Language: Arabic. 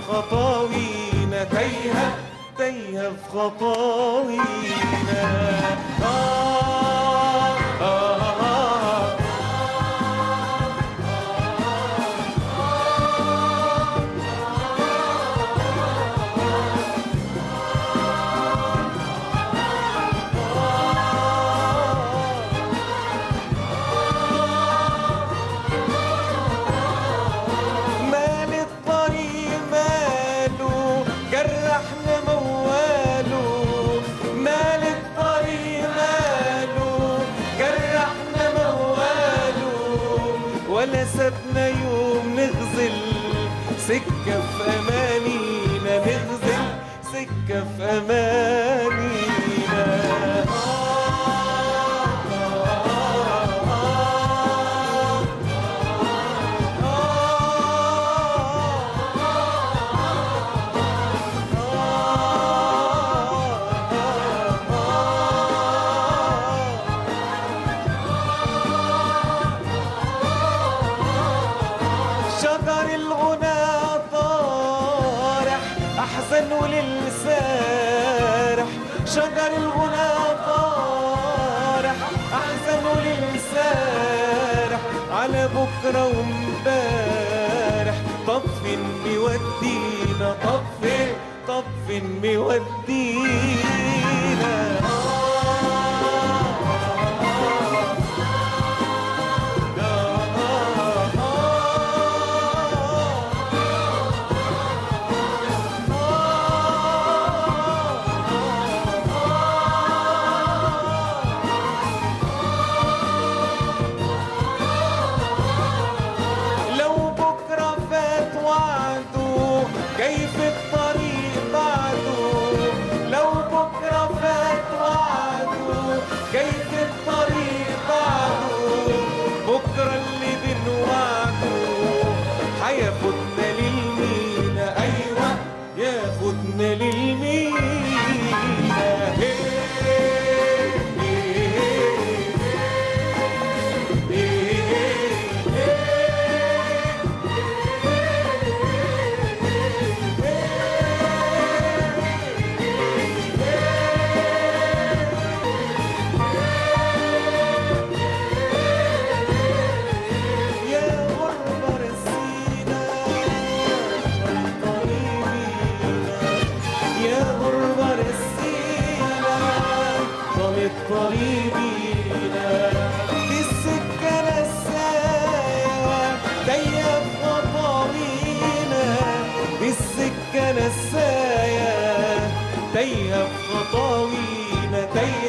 خطاوينا، تايهة تايهة في خطاوينا. ولا سابنا يوم نغزل سكة في أمانينا، نغزل سكة في أمانينا. شجر الغنى طارح أحزن وللسارح، شجر الغنى طارح أحزن وللسارح، على بكرة ومبارح. طب فين مودينا، طب فين مودينا. جاي في الطريق بعده، لو بكرة فات وعده، جاي في الطريق بعده، بكرة اللي بنوعده هياخدنا للمينا. أيوة ياخدنا للمينا. طريقينا دي السكة نساية تايهة في خطاوينا، دي السكة نساية تايهة في خطاوينا، تايهة